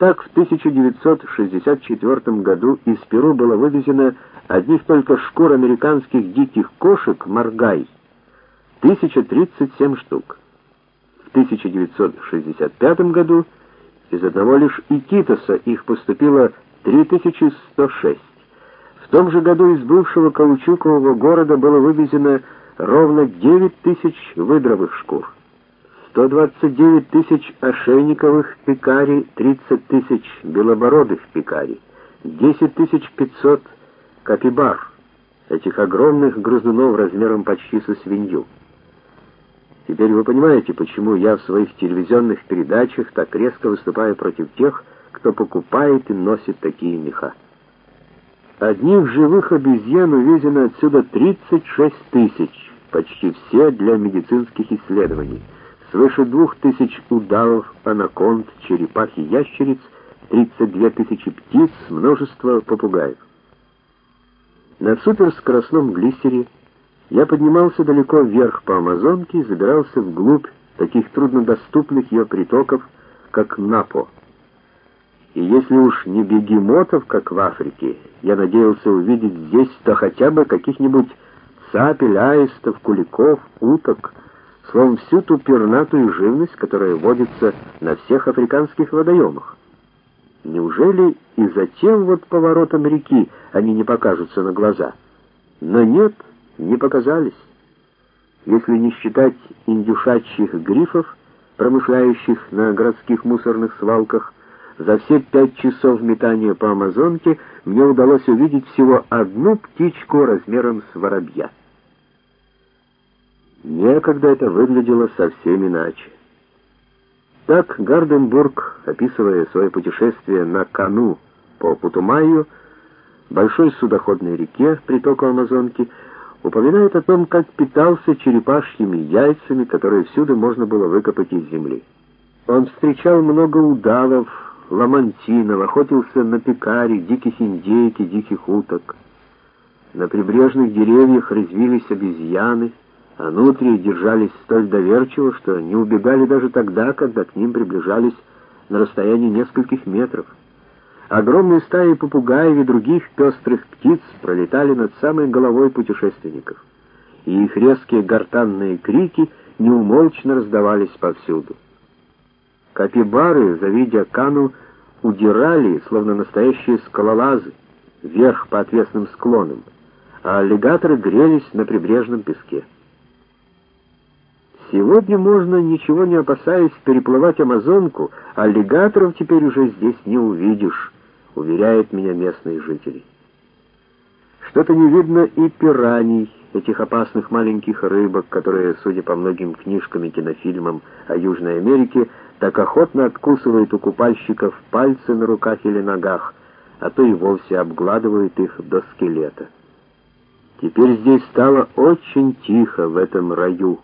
Так в 1964 году из Перу было вывезено одних только шкур американских диких кошек маргай 1037 штук. В 1965 году из одного лишь Икитоса их поступило 3106. В том же году из бывшего каучукового города было вывезено ровно 9000 выдровых шкур, 129 тысяч ошейниковых пикари, 30 тысяч белобородых пикари, 10 500 капибар, этих огромных грызунов размером почти со свинью. Теперь вы понимаете, почему я в своих телевизионных передачах так резко выступаю против тех, кто покупает и носит такие меха. Одних живых обезьян увезено отсюда 36 тысяч, почти все для медицинских исследований. Свыше 2000 удавов, анаконд, черепах и ящериц, 32 тысячи птиц, множество попугаев. На суперскоростном глиссере я поднимался далеко вверх по Амазонке и забирался вглубь таких труднодоступных ее притоков, как Напо. И если уж не бегемотов, как в Африке, я надеялся увидеть здесь, то хотя бы каких-нибудь цапель, аистов, куликов, уток, словом, всю ту пернатую живность, которая водится на всех африканских водоемах. Неужели и за тем вот поворотом реки они не покажутся на глаза? Но нет, не показались. Если не считать индюшачьих грифов, промышляющих на городских мусорных свалках, за все 5 часов метания по Амазонке мне удалось увидеть всего одну птичку размером с воробья. Некогда это выглядело совсем иначе. Так Гарденбург, описывая свое путешествие на Кану по Путумайю, большой судоходной реке, притоку Амазонки, упоминает о том, как питался черепашьими яйцами, которые всюду можно было выкопать из земли. Он встречал много удавов, ламантинов, охотился на пикари, диких индейк и диких уток. На прибрежных деревьях резвились обезьяны, а нутрии держались столь доверчиво, что не убегали даже тогда, когда к ним приближались на расстоянии нескольких метров. Огромные стаи попугаев и других пестрых птиц пролетали над самой головой путешественников, и их резкие гортанные крики неумолчно раздавались повсюду. Капибары, завидя Кану, удирали, словно настоящие скалолазы, вверх по отвесным склонам, а аллигаторы грелись на прибрежном песке. Сегодня можно, ничего не опасаясь, переплывать Амазонку, аллигаторов теперь уже здесь не увидишь, уверяют меня местные жители. Что-то не видно и пираний, этих опасных маленьких рыбок, которые, судя по многим книжкам и кинофильмам о Южной Америке, так охотно откусывают у купальщиков пальцы на руках или ногах, а то и вовсе обгладывают их до скелета. Теперь здесь стало очень тихо в этом раю.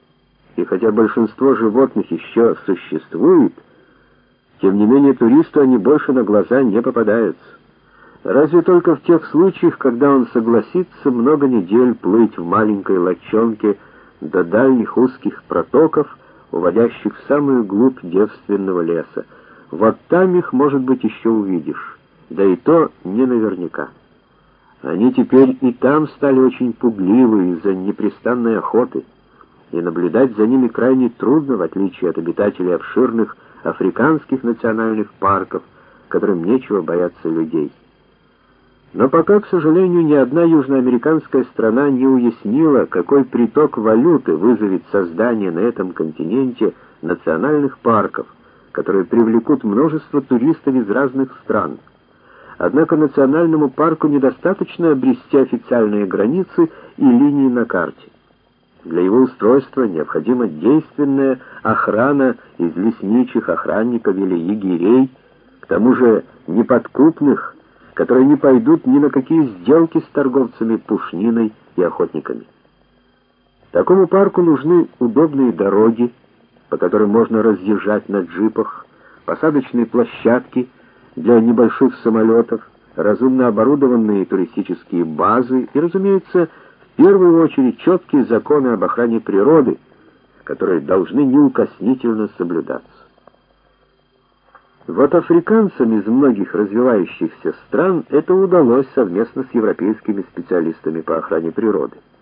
И хотя большинство животных еще существует, тем не менее туристу они больше на глаза не попадаются. Разве только в тех случаях, когда он согласится много недель плыть в маленькой лодчонке до дальних узких протоков, уводящих в самую глубь девственного леса. Вот там их, может быть, еще увидишь, да и то не наверняка. Они теперь и там стали очень пугливы из-за непрестанной охоты, и наблюдать за ними крайне трудно, в отличие от обитателей обширных африканских национальных парков, которым нечего бояться людей. Но пока, к сожалению, ни одна южноамериканская страна не уяснила, какой приток валюты вызовет создание на этом континенте национальных парков, которые привлекут множество туристов из разных стран. Однако национальному парку недостаточно обрести официальные границы и линии на карте. Для его устройства необходима действенная охрана из лесничих охранников или егерей, к тому же неподкупных, которые не пойдут ни на какие сделки с торговцами пушниной и охотниками. Такому парку нужны удобные дороги, по которым можно разъезжать на джипах, посадочные площадки для небольших самолетов, разумно оборудованные туристические базы и, разумеется, в первую очередь четкие законы об охране природы, которые должны неукоснительно соблюдаться. Вот африканцам из многих развивающихся стран это удалось совместно с европейскими специалистами по охране природы.